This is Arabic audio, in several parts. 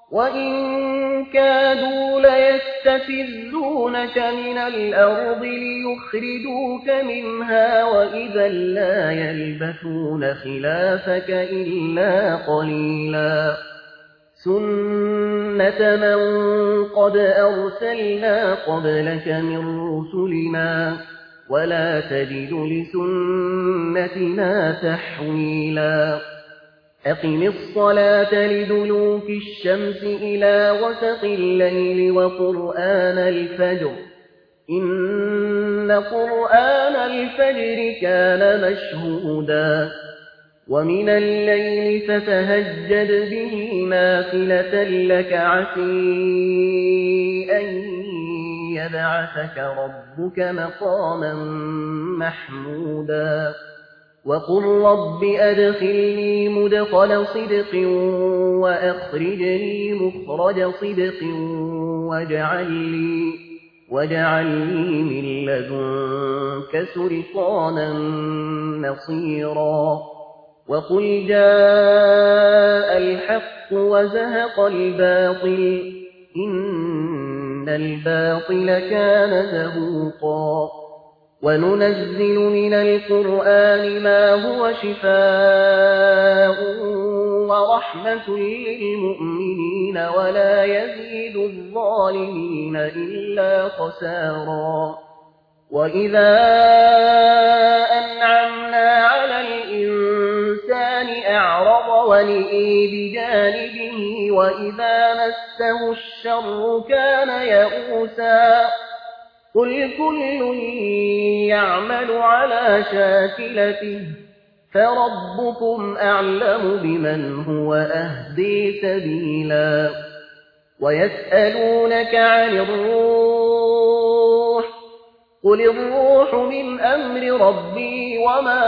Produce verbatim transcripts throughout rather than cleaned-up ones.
وإن كادوا ليستفزونك من الأرض ليخرجوك منها وإذا لا يلبثون خلافك إلا قليلا سنة من قد أرسلنا قبلك من رسلنا ولا تجد لسنتنا تحويلا أقم الصلاة لدلوك الشمس إلى غسق الليل وقرآن الفجر إن قرآن الفجر كان مشهودا ومن الليل فتهجد به نافلة لك عسي أن يبعثك ربك مقاما محمودا وقل رب أدخلني مدخل صدق وأخرجني مخرج صدق واجعل لي, واجعل لي من لدنك سلطانا نصيرا وقل جاء الحق وزهق الباطل إن الباطل كان زهوقا وننزل من القرآن ما هو شفاء ورحمة للمؤمنين ولا يزيد الظالمين إلا خسارا وإذا أنعمنا على الإنسان أعرض ونئي بجانبه وإذا مسه الشر كان يئوسا قل كل يعمل على شاكلته فربكم أعلم بمن هو أهدي سبيلا ويسألونك عن الروح قل الروح من أمر ربي وما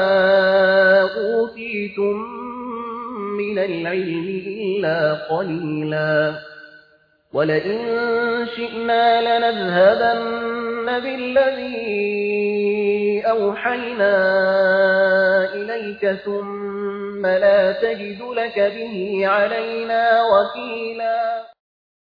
أوتيتم من العلم إلا قليلا ولئن شئنا لنذهبن بالذي أوحينا إليك ثم لا تجد لك به علينا وكيلا